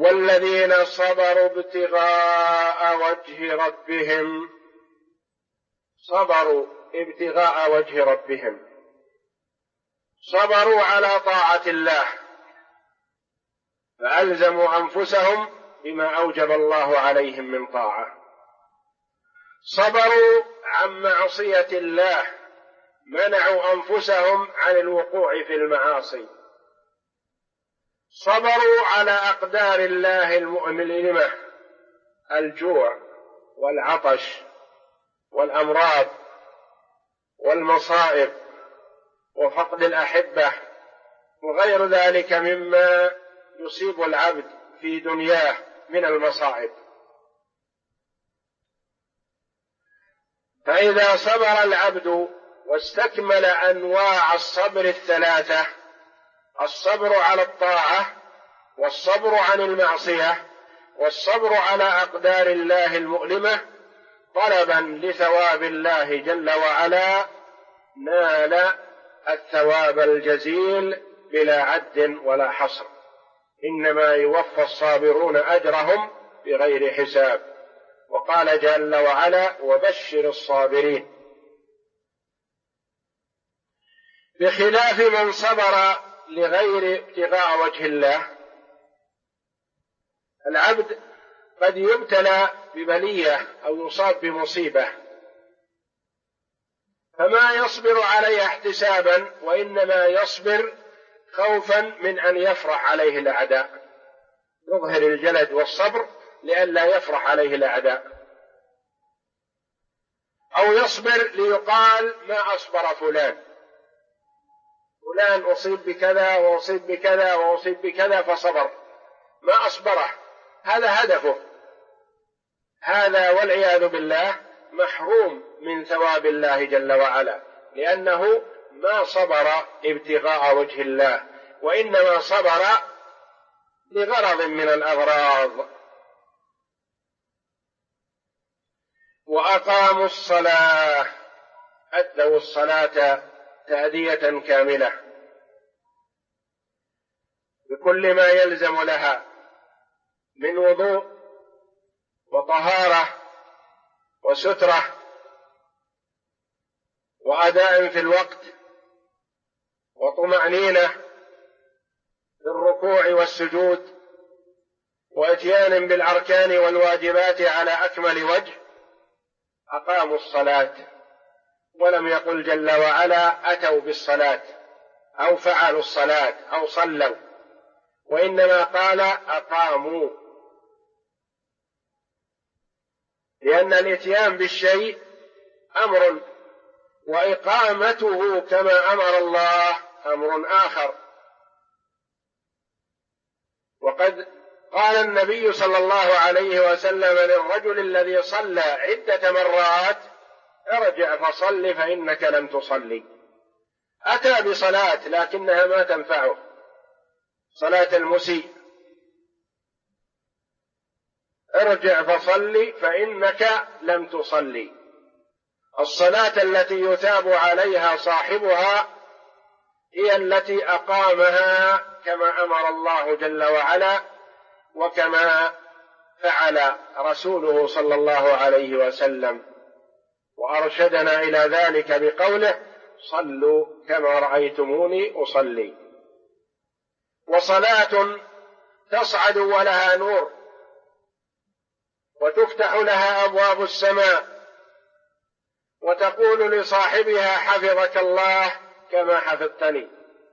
والذين صبروا ابتغاء وجه ربهم، صبروا ابتغاء وجه ربهم، صبروا على طاعة الله فألزموا أنفسهم بما أوجب الله عليهم من طاعة، صبروا عن معصية الله، منعوا أنفسهم عن الوقوع في المعاصي، صبروا على أقدار الله المؤلمة، الجوع والعطش والأمراض والمصائب وفقد الأحبة وغير ذلك مما يصيب العبد في دنياه من المصائب. فإذا صبر العبد واستكمل أنواع الصبر الثلاثة، الصبر على الطاعة، والصبر عن المعصية، والصبر على أقدار الله المؤلمة، طلبا لثواب الله جل وعلا، نال الثواب الجزيل بلا عد ولا حصر، إنما يوفى الصابرون أجرهم بغير حساب. وقال جل وعلا: وبشر الصابرين. بخلاف من صبر لغير ابتغاء وجه الله، العبد قد يبتلى ببلية أو يصاب بمصيبة فما يصبر عليها احتسابا، وإنما يصبر خوفا من أن يفرح عليه الأعداء، يظهر الجلد والصبر لئلا يفرح عليه الأعداء، أو يصبر ليقال ما أصبر فلان أصيب بكذا وأصيب بكذا وأصيب بكذا فصبر، ما أصبره، هذا هدفه، هذا والعياذ بالله محروم من ثواب الله جل وعلا، لأنه ما صبر ابتغاء وجه الله، وإنما صبر لغرض من الأغراض. وأقاموا الصلاة، أدوا الصلاة تأدية كاملة بكل ما يلزم لها من وضوء وطهارة وسترة وأداء في الوقت وطمأنينة في الركوع والسجود وإتيان بالأركان والواجبات على أكمل وجه. أقاموا الصلاة، ولم يقل جل وعلا أتوا بالصلاة أو فعلوا الصلاة أو صلوا، وإنما قال أقاموا، لأن الإتيان بالشيء أمر، وإقامته كما أمر الله أمر آخر. وقد قال النبي صلى الله عليه وسلم للرجل الذي صلى عدة مرات: ارجع فصل فإنك لم تصلي. أتى بصلاة لكنها ما تنفعه، صلاة المسيء، ارجع فصل فإنك لم تصلي. الصلاة التي يثاب عليها صاحبها هي التي أقامها كما أمر الله جل وعلا، وكما فعل رسوله صلى الله عليه وسلم، وأرشدنا إلى ذلك بقوله: صلوا كما رأيتموني أصلي. وصلاة تصعد ولها نور وتفتح لها أبواب السماء، وتقول لصاحبها: حفظك الله كما حفظتني.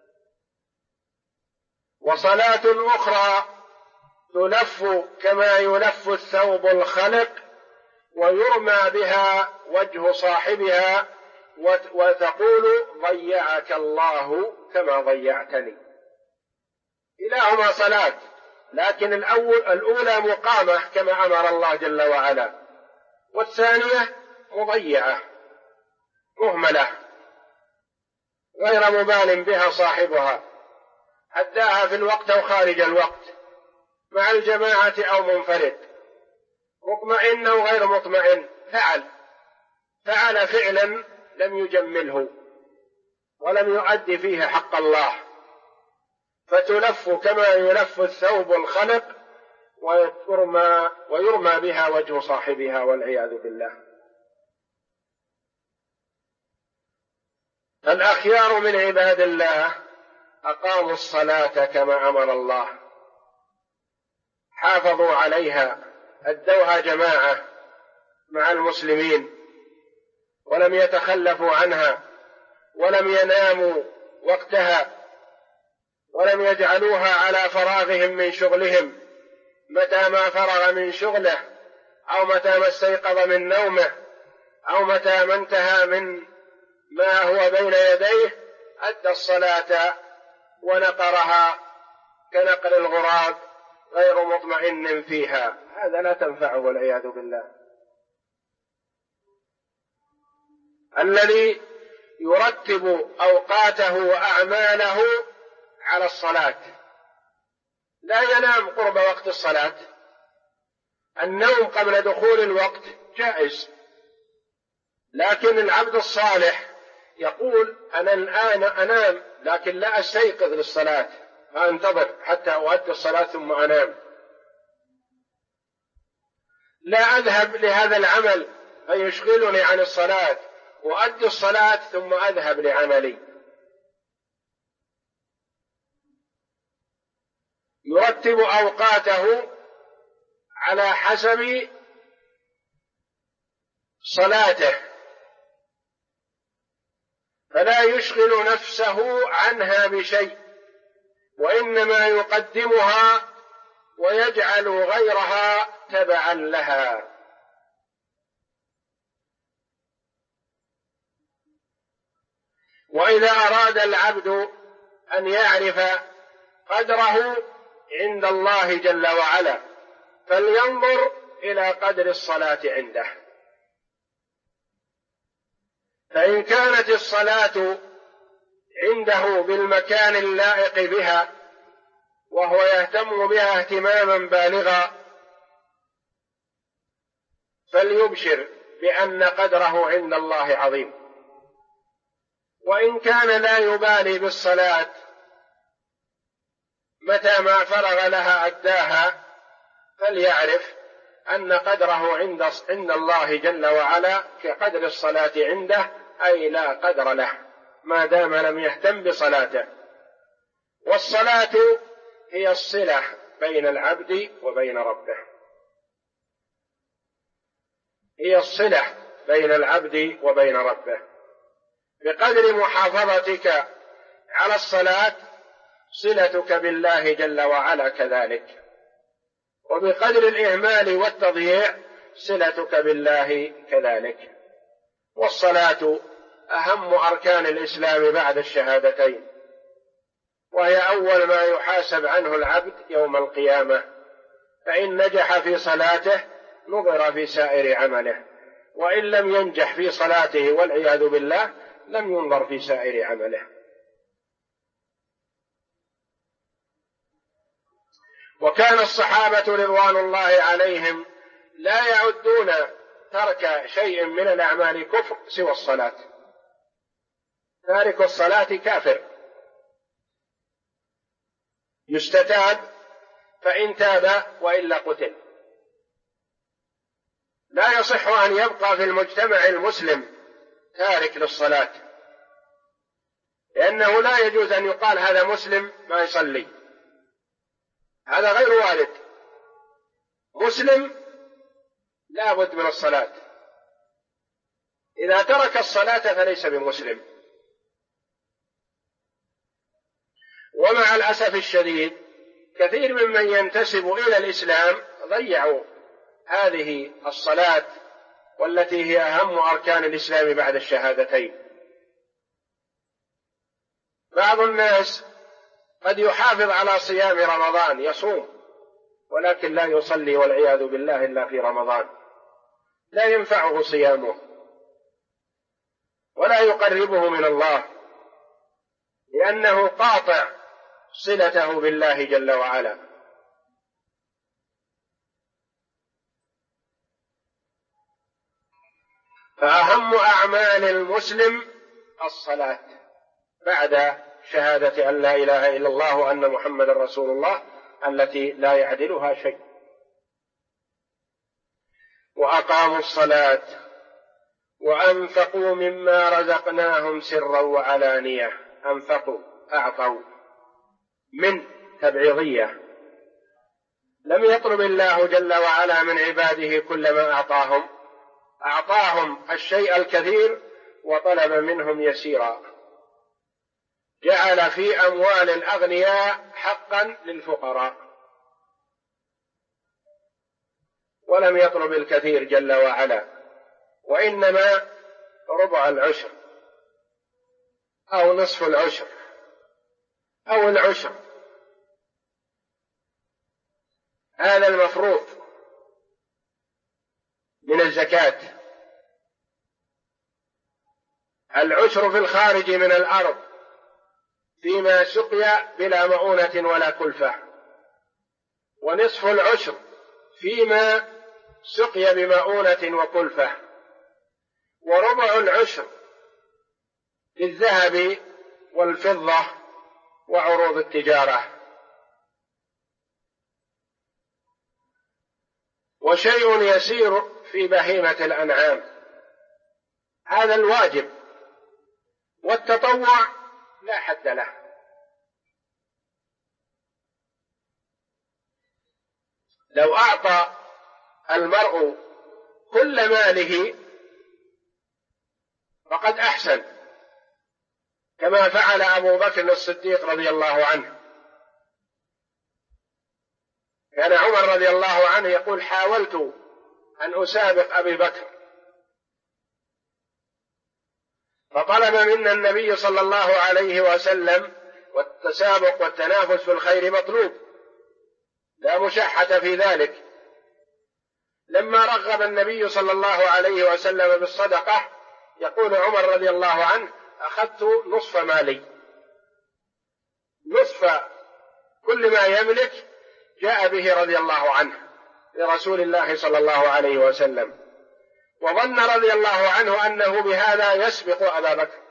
وصلاة أخرى تلف كما يلف الثوب الخلق ويرمى بها وجه صاحبها، وتقول: ضيعك الله كما ضيعتني. كلاهما صلاة، لكن الأولى مقامة كما أمر الله جل وعلا، والثانية مضيعة مهملة غير مبال بها صاحبها، أداها في الوقت أو خارج الوقت، مع الجماعة أو منفرد، مطمئن أو غير مطمئن، فعل فعلا لم يجمله ولم يؤدي فيه حق الله، فتلف كما يلف الثوب الخلق ويرمى بها وجه صاحبها والعياذ بالله. الأخيار من عباد الله أقاموا الصلاة كما أمر الله، حافظوا عليها، أدوها جماعة مع المسلمين، ولم يتخلفوا عنها، ولم يناموا وقتها، ولم يجعلوها على فراغهم من شغلهم، متى ما فرغ من شغله أو متى ما استيقظ من نومه أو متى ما انتهى من ما هو بين يديه أدى الصلاة ونقرها كنقر الغراب غير مطمئن فيها. هذا لا تنفعه والعياذ بالله. الذي يرتب أوقاته وأعماله على الصلاة لا ينام قرب وقت الصلاة. النوم قبل دخول الوقت جائز، لكن العبد الصالح يقول أنا الآن أنام لكن لا أستيقظ للصلاة، فأنتظر حتى أؤدي الصلاة ثم أنام، لا أذهب لهذا العمل فيشغلني عن الصلاة، وأدي الصلاة ثم أذهب لعملي. يرتب أوقاته على حسب صلاته، فلا يشغل نفسه عنها بشيء، وإنما يقدمها ويجعل غيرها تبعا لها. وإذا أراد العبد أن يعرف قدره عند الله جل وعلا فلينظر إلى قدر الصلاة عنده، فإن كانت الصلاة عنده بالمكان اللائق بها وهو يهتم بها اهتماما بالغا فليبشر بأن قدره عند الله عظيم. وإن كان لا يبالي بالصلاة متى ما فرغ لها أداها فليعرف أن قدره عند الله جل وعلا كقدر الصلاة عنده، أي لا قدر له ما دام لم يهتم بصلاته. والصلاة هي الصلة بين العبد وبين ربه، هي الصلة بين العبد وبين ربه. بقدر محافظتك على الصلاة صلتك بالله جل وعلا كذلك، وبقدر الإهمال والتضييع صلتك بالله كذلك. والصلاة أهم أركان الإسلام بعد الشهادتين، وهي أول ما يحاسب عنه العبد يوم القيامة، فإن نجح في صلاته نظر في سائر عمله، وإن لم ينجح في صلاته والعياذ بالله لم ينظر في سائر عمله. وكان الصحابة رضوان الله عليهم لا يعدون ترك شيء من الأعمال كفر سوى الصلاة. تارك الصلاة كافر، يستتاب فإن تاب وإلا قتل. لا يصح أن يبقى في المجتمع المسلم تارك للصلاة، لأنه لا يجوز أن يقال هذا مسلم ما يصلي، هذا غير وارد. مسلم لا بد من الصلاة، إذا ترك الصلاة فليس بمسلم. ومع الأسف الشديد كثير ممن ينتسب إلى الإسلام ضيعوا هذه الصلاة والتي هي أهم أركان الإسلام بعد الشهادتين. بعض الناس قد يحافظ على صيام رمضان، يصوم، ولكن لا يصلي والعياذ بالله إلا في رمضان، لا ينفعه صيامه ولا يقربه من الله، لأنه قاطع صلته بالله جل وعلا. فأهم أعمال المسلم الصلاة بعد شهادة أن لا إله إلا الله وأن محمد رسول الله التي لا يعدلها شيء. وأقاموا الصلاة وأنفقوا مما رزقناهم سرا وعلانية. أنفقوا، أعطوا، من تبعيضية. لم يطلب الله جل وعلا من عباده كل ما أعطاهم، أعطاهم الشيء الكثير وطلب منهم يسيرا. جعل في أموال الأغنياء حقا للفقراء، ولم يطلب الكثير جل وعلا، وإنما ربع العشر أو نصف العشر أو العشر، هذا المفروض من الزكاة. العشر في الخارج من الأرض فيما سقي بلا مؤونة ولا كلفة، ونصف العشر فيما سقي بمؤونة وكلفة، وربع العشر للذهب والفضة وعروض التجارة، وشيء يسير في بهيمة الأنعام. هذا الواجب، والتطوع لا حد له. لو أعطى المرء كل ماله فقد أحسن، كما فعل أبو بكر الصديق رضي الله عنه. كان عمر رضي الله عنه يقول: حاولت أن أسابق أبي بكر، فطلب منا النبي صلى الله عليه وسلم، والتسابق والتنافس في الخير مطلوب، لا مشحة في ذلك. لما رغب النبي صلى الله عليه وسلم بالصدقة، يقول عمر رضي الله عنه: أخذت نصف مالي، نصف كل ما يملك جاء به رضي الله عنه لرسول الله صلى الله عليه وسلم، وظن رضي الله عنه أنه بهذا يسبق أبا بكر.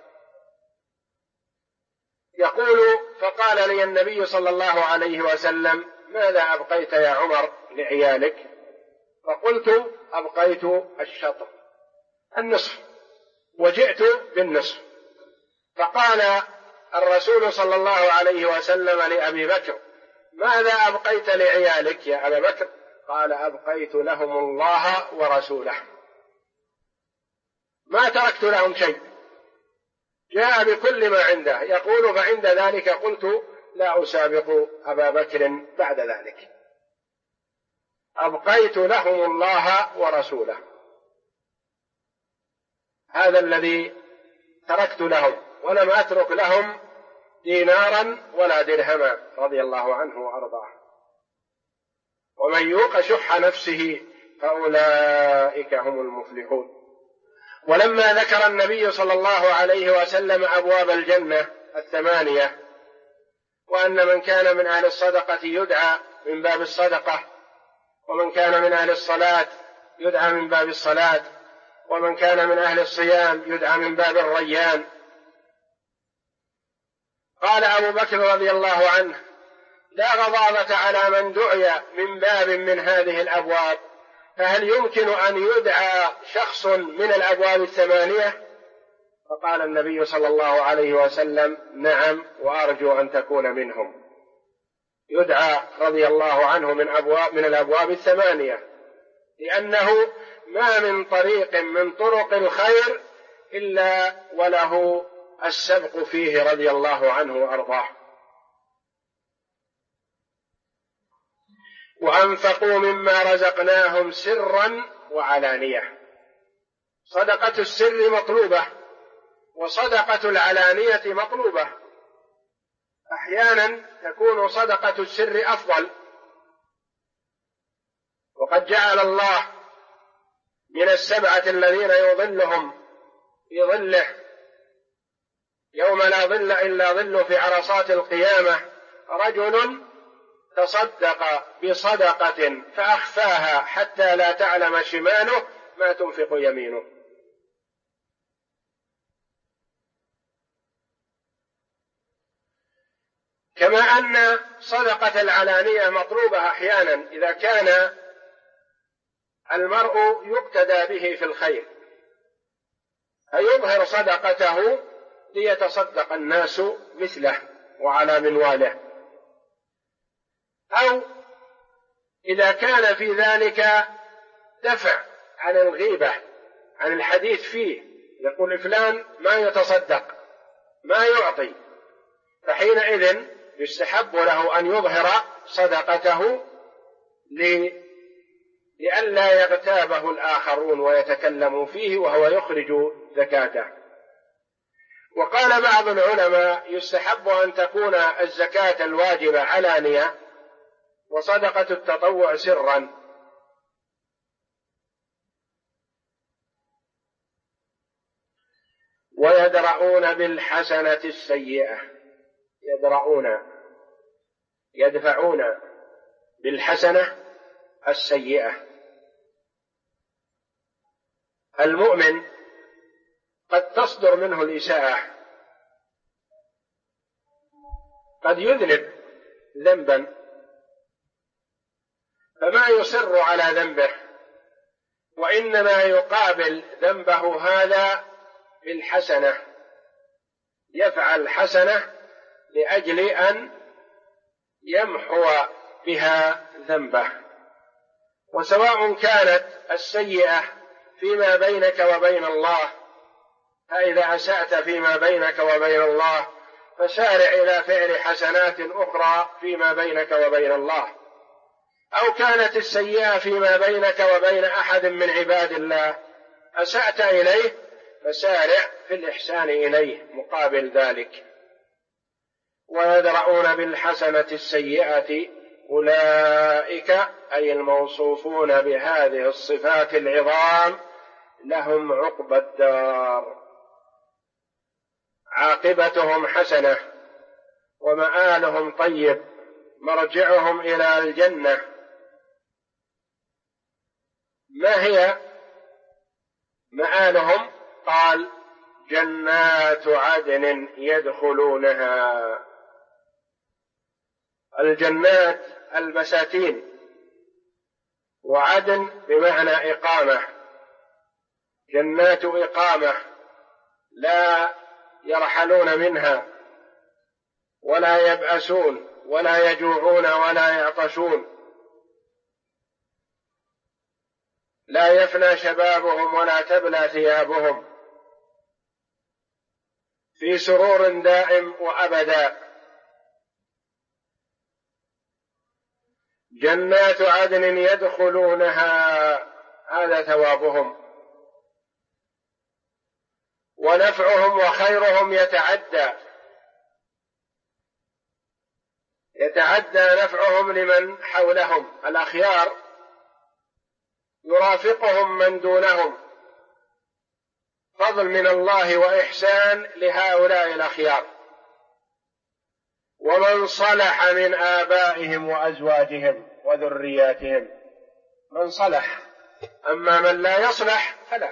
يقول: فقال لي النبي صلى الله عليه وسلم: ماذا أبقيت يا عمر لعيالك؟ فقلت: أبقيت الشطر، النصف، وجئت بالنصف. فقال الرسول صلى الله عليه وسلم لأبي بكر: ماذا أبقيت لعيالك يا أبا بكر؟ قال: أبقيت لهم الله ورسوله، ما تركت لهم شيء، جاء بكل ما عنده. يقول: فعند ذلك قلت: لا أسابق أبا بكر بعد ذلك، أبقيت لهم الله ورسوله، هذا الذي تركت لهم، ولم أترك لهم دينارا ولا درهما، رضي الله عنه وأرضاه. ومن يوق شح نفسه فأولئك هم المفلحون. ولما ذكر النبي صلى الله عليه وسلم أبواب الجنة 8، وأن من كان من أهل الصدقة يدعى من باب الصدقة، ومن كان من أهل الصلاة يدعى من باب الصلاة، ومن كان من أهل الصيام يدعى من باب الريان، قال أبو بكر رضي الله عنه: لا غضاضة على من دعي من باب من هذه الأبواب، فهل يمكن أن يدعى شخص من الأبواب 8؟ فقال النبي صلى الله عليه وسلم: نعم، وأرجو أن تكون منهم. يدعى رضي الله عنه من الأبواب 8، لأنه ما من طريق من طرق الخير إلا وله السبق فيه رضي الله عنه وأرضاه. وأنفقوا مما رزقناهم سرا وعلانية. صدقة السر مطلوبة، وصدقة العلانية مطلوبة. أحيانا تكون صدقة السر أفضل، وقد جعل الله من 7 الذين يظلهم في ظله يوم لا ظل إلا ظله في عرصات القيامة: رجل تصدق بصدقة فأخفاها حتى لا تعلم شماله ما تنفق يمينه. كما أن صدقة العلانية مطلوبة أحيانا إذا كان المرء يقتدى به في الخير، فيظهر صدقته ليتصدق الناس مثله وعلى منواله، أو إذا كان في ذلك دفع عن الغيبة، عن الحديث فيه، يقول فلان ما يتصدق ما يعطي، فحينئذ يستحب له أن يظهر صدقته لئلا يغتابه الآخرون ويتكلموا فيه وهو يخرج زكاته. وقال بعض العلماء يستحب أن تكون الزكاة الواجبة علانية وصدقة التطوع سرا. ويدرؤون بالحسنة السيئة، يدفعون بالحسنة السيئة. المؤمن قد تصدر منه الإساءة، قد يذنب ذنبا فما يصر على ذنبه، وإنما يقابل ذنبه هذا بالحسنة، يفعل حسنة لأجل أن يمحو بها ذنبه. وسواء كانت السيئة فيما بينك وبين الله، فإذا أسأت فيما بينك وبين الله فسارع إلى فعل حسنات أخرى فيما بينك وبين الله، أو كانت السيئة فيما بينك وبين أحد من عباد الله أسأت إليه فسارع في الإحسان إليه مقابل ذلك. ويدرؤون بالحسنة السيئة أولئك أي الموصوفون بهذه الصفات العظام لهم عقبى الدار، عاقبتهم حسنة ومآلهم طيب، مرجعهم إلى الجنة. ما هي مآلهم؟ قال جنات عدن يدخلونها. الجنات البساتين، وعدن بمعنى إقامة، جنات إقامة لا يرحلون منها ولا يبأسون ولا يجوعون ولا يعطشون، لا يفنى شبابهم ولا تبلى ثيابهم، في سرور دائم وأبدا. جنات عدن يدخلونها، هذا ثوابهم. ونفعهم وخيرهم يتعدى نفعهم لمن حولهم، الأخيار يرافقهم من دونهم، فضل من الله وإحسان لهؤلاء الأخيار. ومن صلح من آبائهم وأزواجهم وذرياتهم، من صلح، أما من لا يصلح فلا.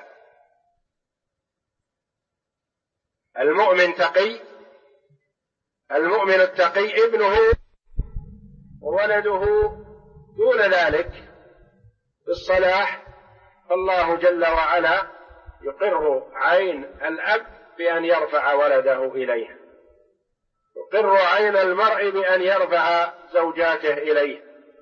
المؤمن تقي، المؤمن التقي ابنه وولده دون ذلك بالصلاح، فالله جل وعلا يقر عين الأب بأن يرفع ولده إليه، يقر عين المرء بأن يرفع زوجاته إليه،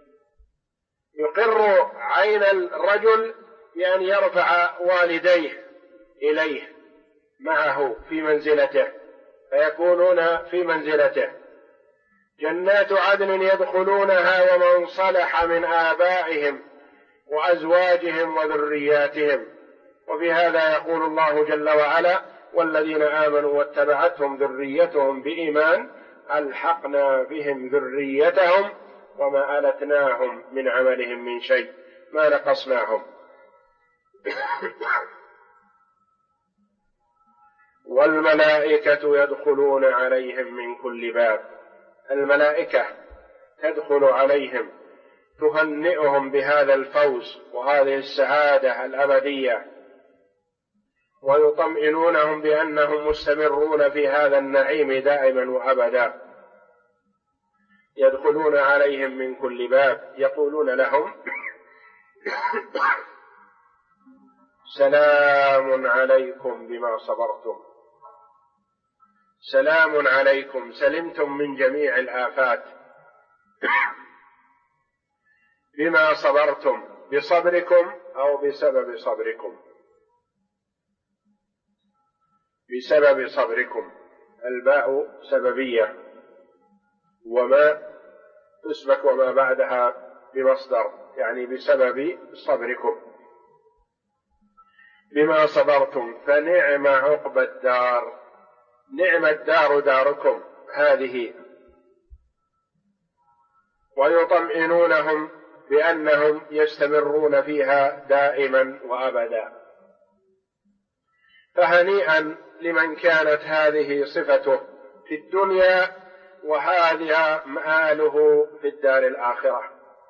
يقر عين الرجل بأن يرفع والديه إليه معه في منزلته، فيكونون في منزلته. جنات عدن يدخلونها ومن صلح من آبائهم وأزواجهم وذرياتهم. وفي هذا يقول الله جل وعلا والذين آمنوا واتبعتهم ذريتهم بإيمان ألحقنا بهم ذريتهم وما ألتناهم من عملهم من شيء، ما نقصناهم. والملائكة يدخلون عليهم من كل باب، الملائكة تدخل عليهم تهنئهم بهذا الفوز وهذه السعادة الأبدية، ويطمئنونهم بأنهم مستمرون في هذا النعيم دائما وأبدا. يدخلون عليهم من كل باب، يقولون لهم سلام عليكم بما صبرتم. سلام عليكم، سلمتم من جميع الآفات بما صبرتم، بصبركم أو بسبب صبركم، بسبب صبركم. الباء سببية، وما تسبك وما بعدها بمصدر، يعني بسبب صبركم بما صبرتم فنعم عقبى الدار. نعم الدار داركم هذه. ويطمئنونهم بأنهم يستمرون فيها دائما وأبدا. فهنيئا لمن كانت هذه صفته في الدنيا وهذا مآله في الدار الآخرة.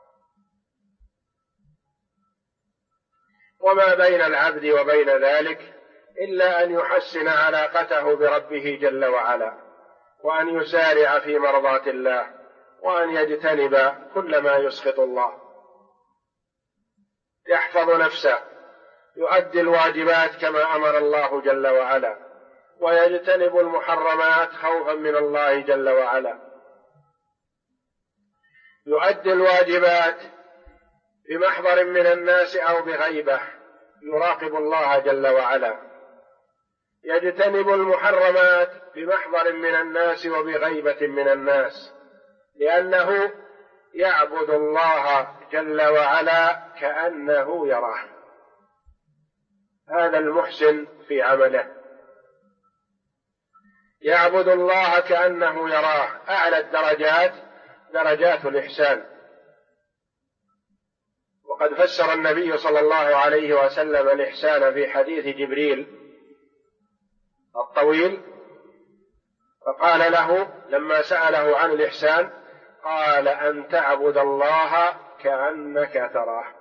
وما بين العبد وبين ذلك إلا أن يحسن علاقته بربه جل وعلا، وأن يسارع في مرضاة الله، وأن يجتنب كل ما يسخط الله، يحفظ نفسه، يؤدي الواجبات كما أمر الله جل وعلا، ويجتنب المحرمات خوفا من الله جل وعلا. يؤدي الواجبات بمحضر من الناس أو بغيبة، يراقب الله جل وعلا. يجتنب المحرمات بمحضر من الناس وبغيبة من الناس، لأنه يعبد الله جل وعلا كأنه يراه. هذا المحسن في عمله، يعبد الله كأنه يراه. أعلى الدرجات درجات الإحسان. وقد فسر النبي صلى الله عليه وسلم الإحسان في حديث جبريل الطويل، فقال له لما سأله عن الإحسان قال: أن تعبد الله كأنك تراه.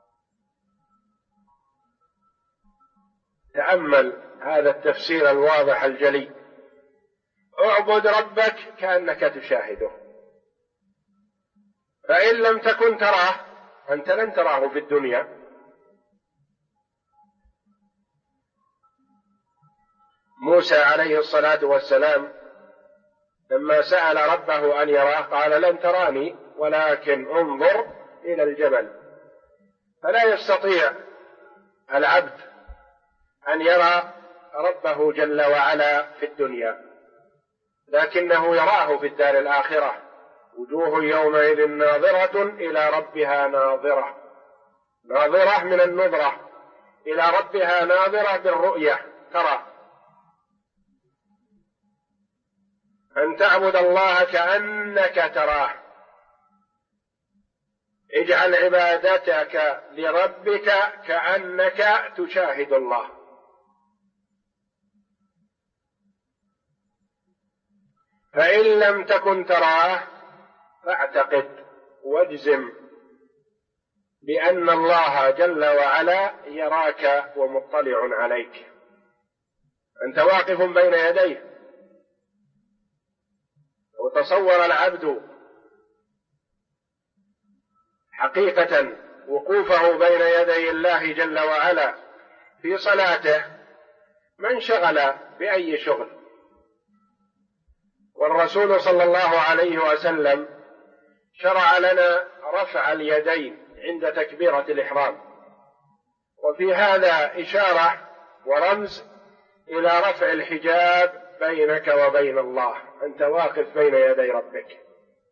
تأمل هذا التفسير الواضح الجلي. اعبد ربك كأنك تشاهده، فإن لم تكن تراه أنت لن تراه في الدنيا. موسى عليه الصلاة والسلام لما سأل ربه أن يراه قال: لن تراني ولكن انظر إلى الجبل. فلا يستطيع العبد أن يرى ربه جل وعلا في الدنيا، لكنه يراه في الدار الآخرة. وجوه يومئذ ناظرة إلى ربها ناظرة. ناظرة من النظرة، إلى ربها ناظرة بالرؤية، ترى. أن تعبد الله كأنك تراه. اجعل عبادتك لربك كأنك تشاهد الله. فإن لم تكن تراه فاعتقد واجزم بأن الله جل وعلا يراك ومطلع عليك. أنت واقف بين يديه. وتصور العبد حقيقة وقوفه بين يدي الله جل وعلا في صلاته ما انشغل بأي شغل. والرسول صلى الله عليه وسلم شرع لنا رفع اليدين عند تكبيرة الإحرام، وفي هذا إشارة ورمز إلى رفع الحجاب بينك وبين الله. أنت واقف بين يدي ربك.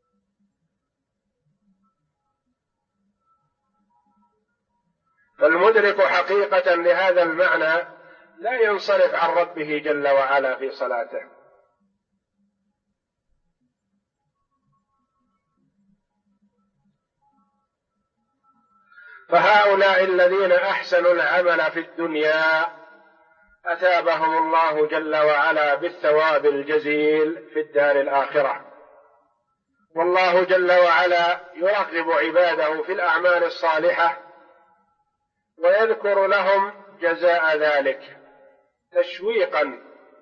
فالمدرك حقيقة لهذا المعنى لا ينصرف عن ربه جل وعلا في صلاته. فهؤلاء الذين أحسنوا العمل في الدنيا أثابهم الله جل وعلا بالثواب الجزيل في الدار الآخرة. والله جل وعلا يرغب عباده في الأعمال الصالحة ويذكر لهم جزاء ذلك تشويقا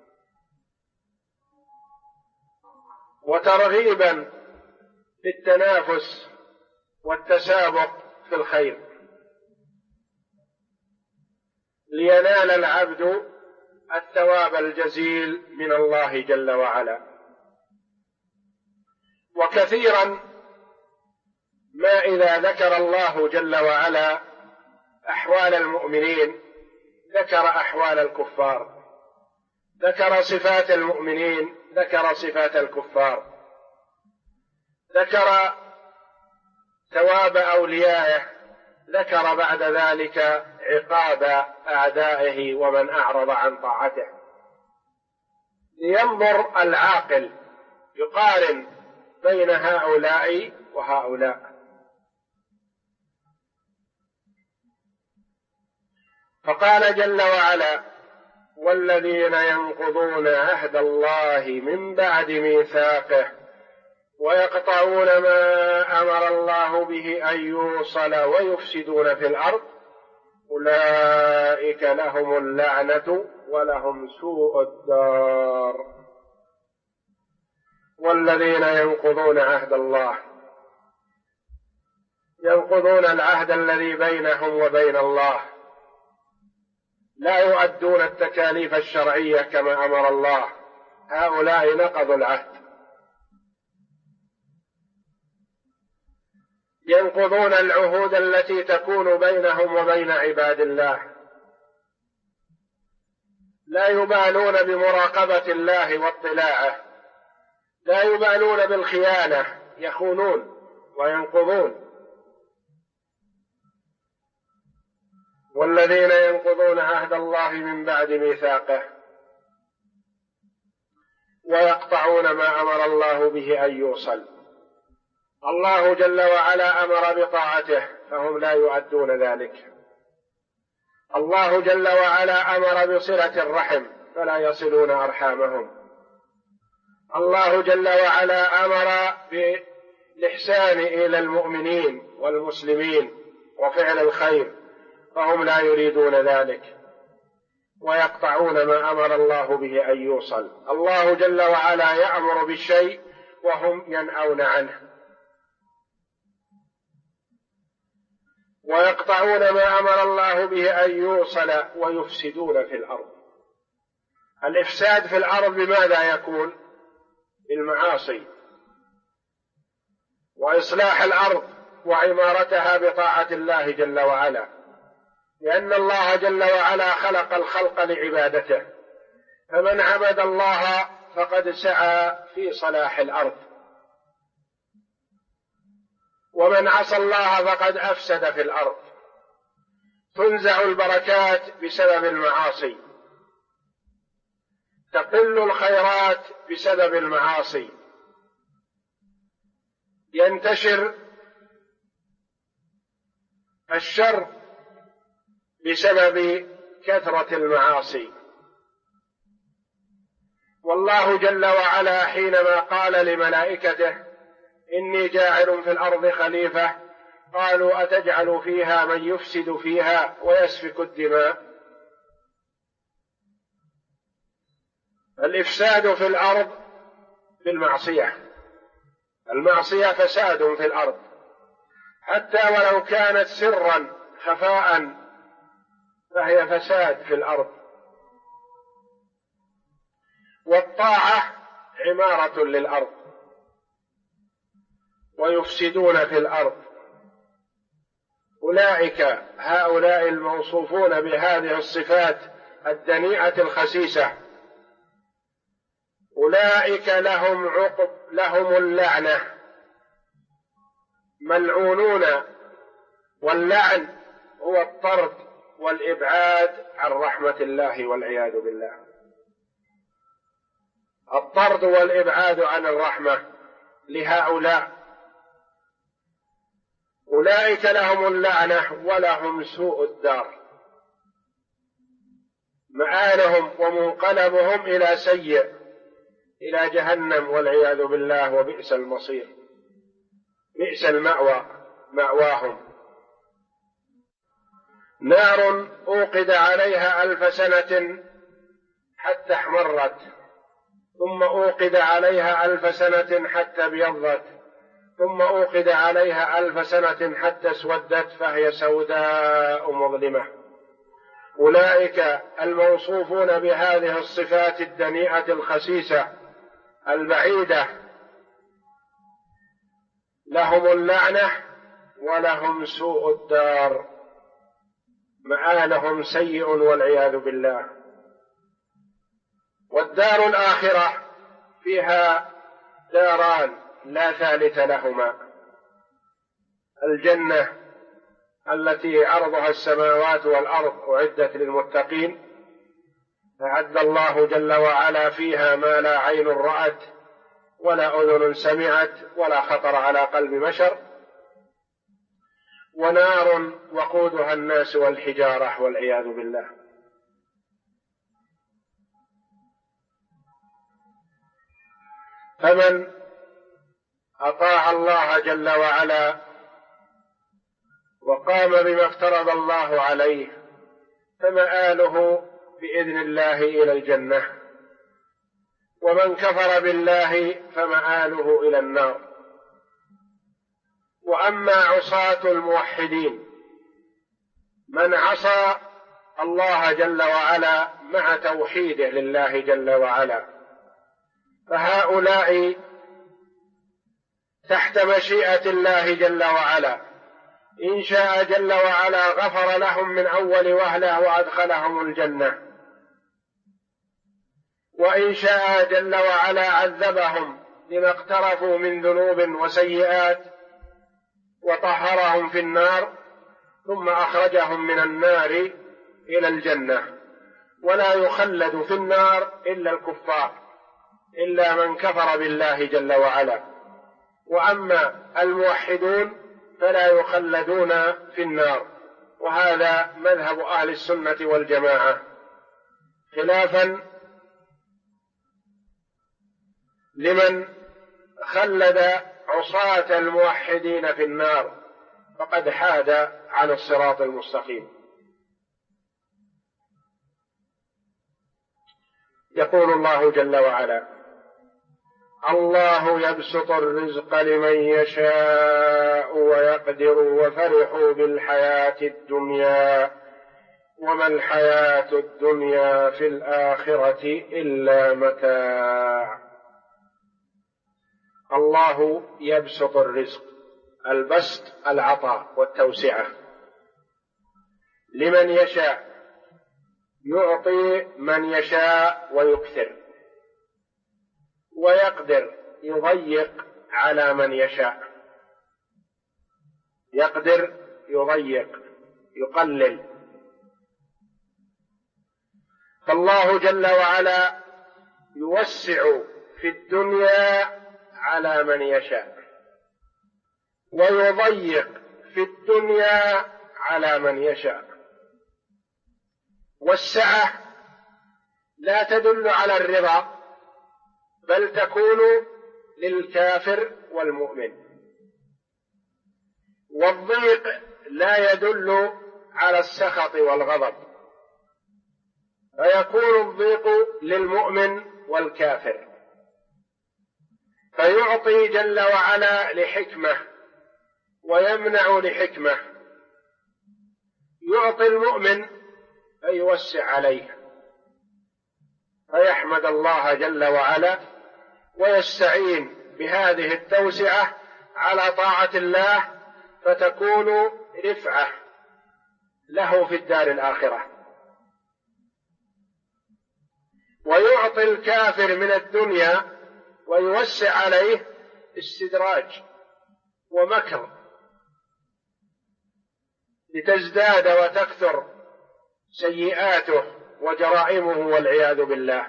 وترغيبا في التنافس والتسابق في الخير. لينال العبد الثواب الجزيل من الله جل وعلا. وكثيرا ما إذا ذكر الله جل وعلا أحوال المؤمنين ذكر أحوال الكفار، ذكر صفات المؤمنين ذكر صفات الكفار، ذكر ثواب أوليائه، ذكر بعد ذلك عقاب أعدائه ومن أعرض عن طاعته، لينظر العاقل يقارن بين هؤلاء وهؤلاء. فقال جل وعلا: والذين ينقضون عهد الله من بعد ميثاقه ويقطعون ما أمر الله به أن يوصل ويفسدون في الأرض أولئك لهم اللعنة ولهم سوء الدار. والذين ينقضون عهد الله، ينقضون العهد الذي بينهم وبين الله، لا يؤدون التكاليف الشرعية كما أمر الله، هؤلاء نقضوا العهد. ينقضون العهود التي تكون بينهم وبين عباد الله، لا يبالون بمراقبة الله واطلاعه، لا يبالون بالخيانة، يخونون وينقضون. والذين ينقضون عهد الله من بعد ميثاقه ويقطعون ما أمر الله به أن يوصل. الله جل وعلا أمر بطاعته فهم لا يؤدون ذلك. الله جل وعلا أمر بصلة الرحم فلا يصلون أرحامهم. الله جل وعلا أمر بالإحسان إلى المؤمنين والمسلمين وفعل الخير فهم لا يريدون ذلك، ويقطعون ما أمر الله به أن يوصل. الله جل وعلا يأمر بالشيء وهم ينأون عنه، ويقطعون ما أمر الله به أن يوصل ويفسدون في الأرض. الإفساد في الأرض بماذا يكون؟ بالمعاصي، وإصلاح الأرض وعمارتها بطاعة الله جل وعلا، لأن الله جل وعلا خلق الخلق لعبادته، فمن عبد الله فقد سعى في صلاح الأرض، ومن عصى الله فقد أفسد في الأرض. تنزع البركات بسبب المعاصي، تقل الخيرات بسبب المعاصي، ينتشر الشر بسبب كثرة المعاصي. والله جل وعلا حينما قال لملائكته: إني جاعل في الأرض خليفة، قالوا: أتجعل فيها من يفسد فيها ويسفك الدماء؟ الإفساد في الأرض بالمعصية، المعصية فساد في الأرض، حتى ولو كانت سرا خفاء فهي فساد في الأرض. والطاعة عمارة للأرض، ويفسدون في الأرض. أولئك هؤلاء الموصوفون بهذه الصفات الدنيئة الخسيسة، أولئك لهم اللعنة، ملعونون. واللعن هو الطرد والإبعاد عن رحمة الله والعياذ بالله، الطرد والإبعاد عن الرحمة لهؤلاء. أولئك لهم اللعنة ولهم سوء الدار، مآلهم ومنقلبهم إلى سيء، إلى جهنم والعياذ بالله، وبئس المصير، بئس المأوى، مأواهم. نار أوقد عليها 1000 سنة حتى احمرت، ثم أوقد عليها 1000 سنة حتى ابيضت، ثم أوقد عليها 1000 سنة حتى اسودت، فهي سوداء مظلمة. أولئك الموصوفون بهذه الصفات الدنيئة الخسيسة البعيدة لهم اللعنة ولهم سوء الدار، مآلهم سيء والعياذ بالله. والدار الآخرة فيها داران لا ثالث لهما: الجنة التي عرضها السماوات والأرض أعدت للمتقين، أعد الله جل وعلا فيها ما لا عين رأت ولا أذن سمعت ولا خطر على قلب بشر، ونار وقودها الناس والحجارة والعياذ بالله. فمن أطاع الله جل وعلا وقام بما افترض الله عليه فمآله بإذن الله إلى الجنة، ومن كفر بالله فمآله إلى النار. وأما عصاة الموحدين، من عصى الله جل وعلا مع توحيده لله جل وعلا، فهؤلاء تحت مشيئة الله جل وعلا، إن شاء جل وعلا غفر لهم من أول وهلة وأدخلهم الجنة، وإن شاء جل وعلا عذبهم لما اقترفوا من ذنوب وسيئات وطهرهم في النار ثم أخرجهم من النار إلى الجنة. ولا يخلد في النار إلا الكفار، إلا من كفر بالله جل وعلا. وأما الموحدون فلا يخلدون في النار، وهذا مذهب أهل السنة والجماعة، خلافا لمن خلد عصاة الموحدين في النار فقد حاد عن الصراط المستقيم. يقول الله جل وعلا: الله يبسط الرزق لمن يشاء ويقدر وفرحوا بالحياة الدنيا وما الحياة الدنيا في الآخرة إلا متاع. الله يبسط الرزق، البسط العطاء والتوسعة، لمن يشاء، يعطي من يشاء ويكثر، ويقدر يضيق على من يشاء، يقدر يضيق يقلل. فالله جل وعلا يوسع في الدنيا على من يشاء، ويضيق في الدنيا على من يشاء. والسعة لا تدل على الرضا، بل تكون للكافر والمؤمن. والضيق لا يدل على السخط والغضب، فيكون الضيق للمؤمن والكافر. فيعطي جل وعلا لحكمة ويمنع لحكمة. يعطي المؤمن فيوسع عليه، فيحمد الله جل وعلا ويستعين بهذه التوسعة على طاعة الله، فتكون رفعة له في الدار الآخرة. ويعطي الكافر من الدنيا ويوسع عليه استدراج ومكر لتزداد وتكثر سيئاته وجرائمه والعياذ بالله،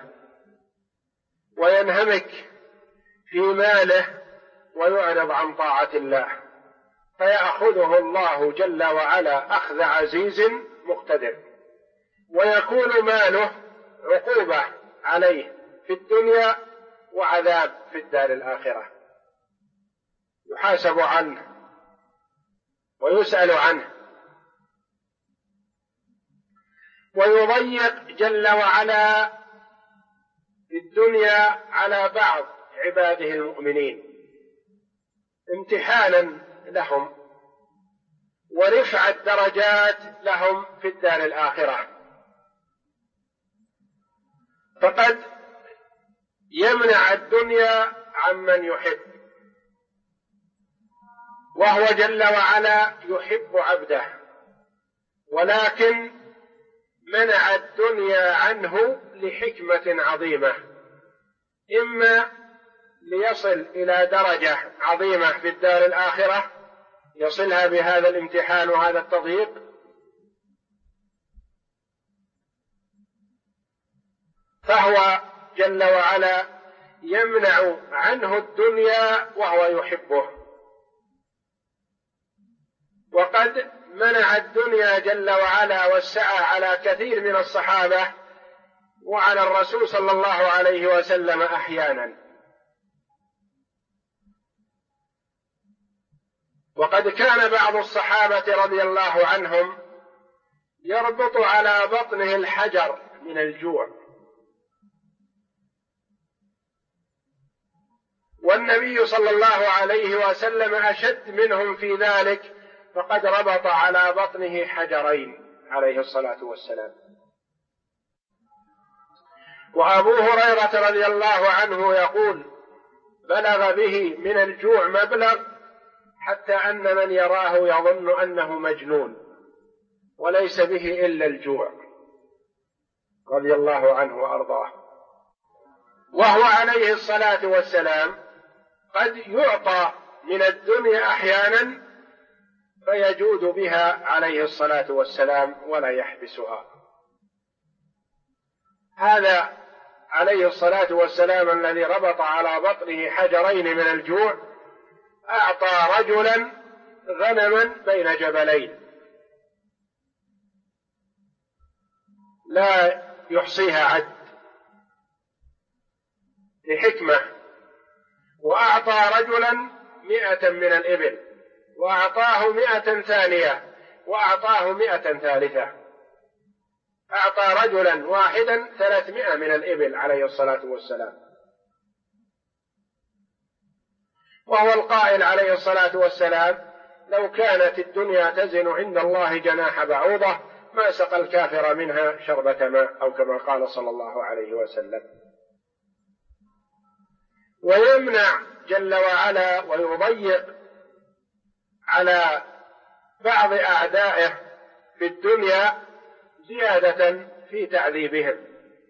وينهمك في ماله ويعرض عن طاعة الله، فيأخذه الله جل وعلا أخذ عزيز مقتدر، ويكون ماله عقوبة عليه في الدنيا وعذاب في الدار الآخرة، يحاسب عنه ويسأل عنه. ويضيق جل وعلا في الدنيا على بعض عباده المؤمنين امتحانا لهم ورفع الدرجات لهم في الدار الآخرة، فقد يمنع الدنيا عمن يحب، وهو جل وعلا يحب عبده، ولكن منع الدنيا عنه لحكمة عظيمة، إما ليصل إلى درجة عظيمة في الدار الآخرة يصلها بهذا الامتحان وهذا التضييق، فهو جل وعلا يمنع عنه الدنيا وهو يحبه. وقد منع الدنيا جل وعلا والسعى على كثير من الصحابة وعلى الرسول صلى الله عليه وسلم أحيانا. وقد كان بعض الصحابة رضي الله عنهم يربط على بطنه الحجر من الجوع، والنبي صلى الله عليه وسلم أشد منهم في ذلك، فقد ربط على بطنه حجرين عليه الصلاة والسلام. وأبو هريرة رضي الله عنه يقول: بلغ به من الجوع مبلغ حتى أن من يراه يظن أنه مجنون وليس به إلا الجوع، رضي الله عنه وأرضاه. وهو عليه الصلاة والسلام قد يعطى من الدنيا أحيانا فيجود بها عليه الصلاة والسلام ولا يحبسها. هذا عليه الصلاة والسلام الذي ربط على بطنه حجرين من الجوع أعطى رجلا غنما بين جبلين لا يحصيها عد لحكمة، وأعطى رجلا 100 من الإبل، وأعطاه 100 ثانية، وأعطاه 100 ثالثة، أعطى رجلا واحدا 300 من الإبل عليه الصلاة والسلام. وهو القائل عليه الصلاة والسلام: لو كانت الدنيا تزن عند الله جناح بعوضة ما سقى الكافر منها شربة ماء، أو كما قال صلى الله عليه وسلم. ويمنع جل وعلا ويضيق على بعض أعدائه في الدنيا زيادة في تعذيبهم،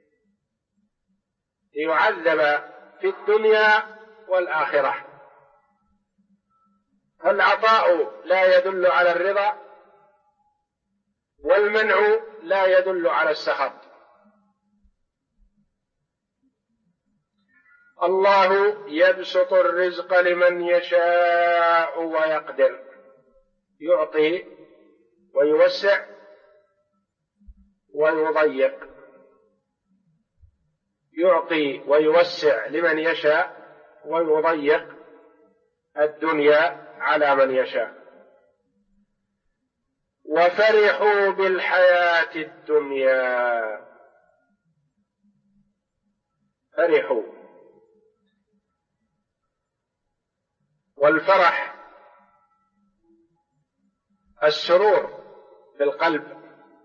ليعذب في الدنيا والآخرة. فالعطاء لا يدل على الرضا، والمنع لا يدل على السخط. الله يبسط الرزق لمن يشاء ويقدر، يعطي ويوسع ويضيق، يعطي ويوسع لمن يشاء ويضيق الدنيا على من يشاء. وفرحوا بالحياة الدنيا، فرحوا. والفرح السرور في القلب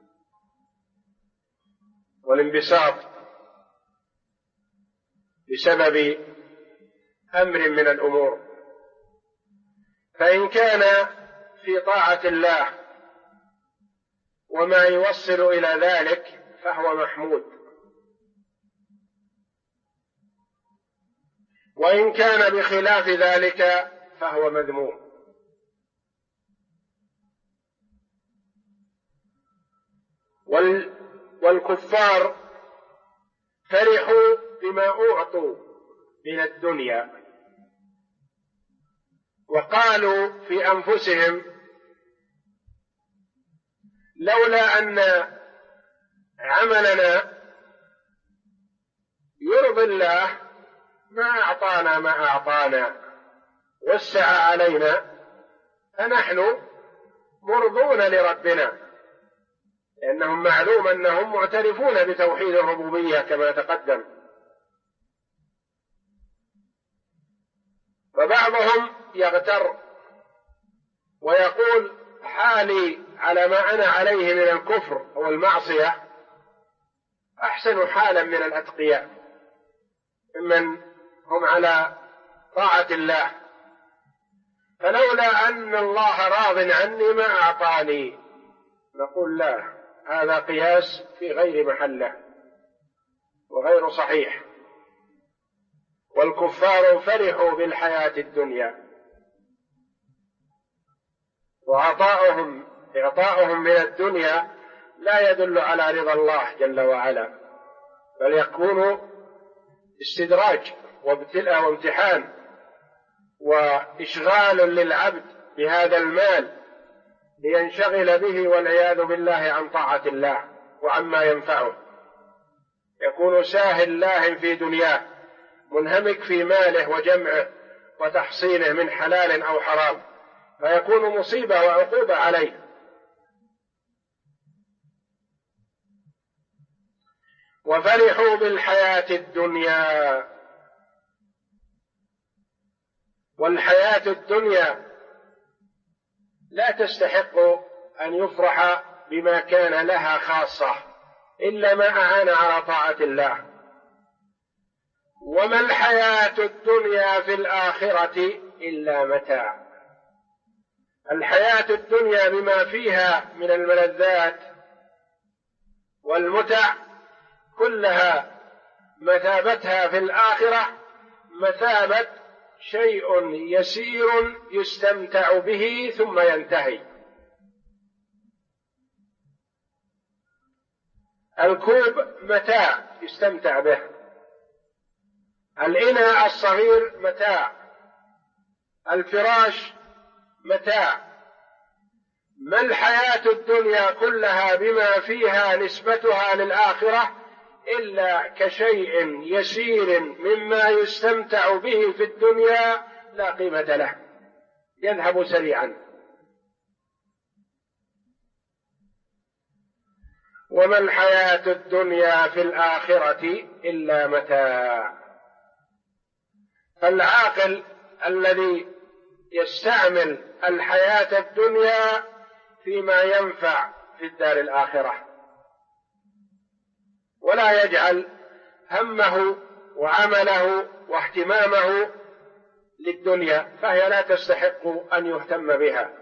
والانبساط بسبب أمر من الأمور، فإن كان في طاعة الله وما يوصل إلى ذلك فهو محمود، وإن كان بخلاف ذلك فهو مذموم. والكفار فرحوا بما أعطوا من الدنيا، وقالوا في أنفسهم: لولا أن عملنا يرضي الله ما أعطانا ما أعطانا وسع علينا، فنحن مرضون لربنا، لأنهم معلوم أنهم معترفون بتوحيد الربوبية كما تقدم. فبعضهم يغتر ويقول: حالي على ما أنا عليه من الكفر والمعصية أحسن حالا من الأتقياء ممن هم على طاعة الله. فلولا أن الله راض عني ما أعطاني، نقول لا، هذا قياس في غير محله وغير صحيح. والكفار فرحوا بالحياة الدنيا، وإعطاؤهم من الدنيا لا يدل على رضا الله جل وعلا، بل يكون استدراج وابتلاء وامتحان وإشغال للعبد بهذا المال لينشغل به والعياذ بالله عن طاعة الله وعما ينفعه. يكون ساهل لاهٍ في دنياه، منهمك في ماله وجمعه وتحصيله من حلال أو حرام، فيكون مصيبة وعقوبة عليه. وفرحوا بالحياة الدنيا، والحياة الدنيا لا تستحق أن يفرح بما كان لها خاصة إلا ما أعان على طاعة الله. وما الحياة الدنيا في الآخرة إلا متاع. الحياة الدنيا بما فيها من الملذات والمتع كلها مثابتها في الآخرة مثابة شيء يسير يستمتع به ثم ينتهي. الكوب متاع يستمتع به، الإناء الصغير متاع، الفراش متاع. ما الحياة الدنيا كلها بما فيها نسبتها للآخرة إلا كشيء يسير مما يستمتع به في الدنيا لا قيمة له، يذهب سريعا. وما الحياة الدنيا في الآخرة إلا متاع. فالعاقل الذي يستعمل الحياة الدنيا فيما ينفع في الدار الآخرة، ولا يجعل همه وعمله واهتمامه للدنيا، فهي لا تستحق أن يهتم بها.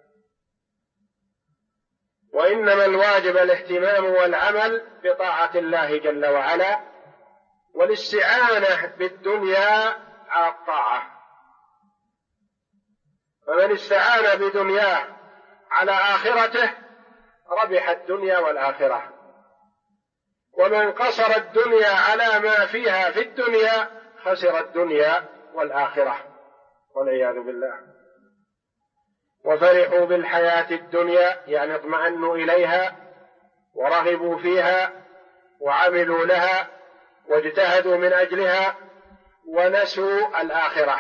وإنما الواجب الاهتمام والعمل بطاعة الله جل وعلا، والاستعانة بالدنيا على الطاعة. فمن استعان بدنياه على آخرته ربح الدنيا والآخرة، ومن قصر الدنيا على ما فيها في الدنيا خسر الدنيا والآخرة والعياذ بالله. وفرحوا بالحياة الدنيا يعني اطمأنوا إليها ورغبوا فيها وعملوا لها واجتهدوا من أجلها ونسوا الآخرة.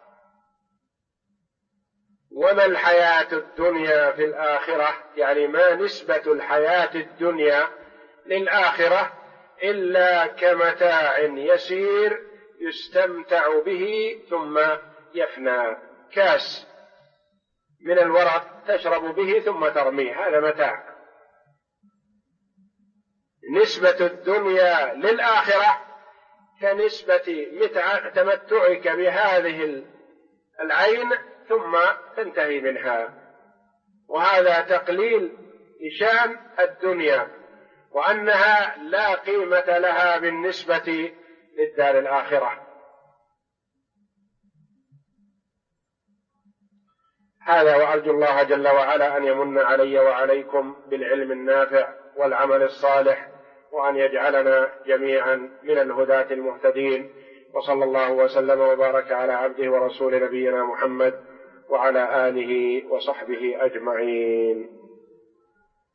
وما الحياة الدنيا في الآخرة يعني ما نسبة الحياة الدنيا للآخرة إلا كمتاع يسير يستمتع به ثم يفنى، كاس من الورق تشرب به ثم ترميه، هذا متاع. نسبة الدنيا للآخرة كنسبة تمتعك بهذه العين ثم تنتهي منها، وهذا تقليل لشأن الدنيا وأنها لا قيمة لها بالنسبة للدار الآخرة. هذا، وأرجو الله جل وعلا أن يمن علي وعليكم بالعلم النافع والعمل الصالح، وأن يجعلنا جميعا من الهداة المهتدين. وصلى الله وسلم وبارك على عبده ورسول نبينا محمد وعلى آله وصحبه أجمعين.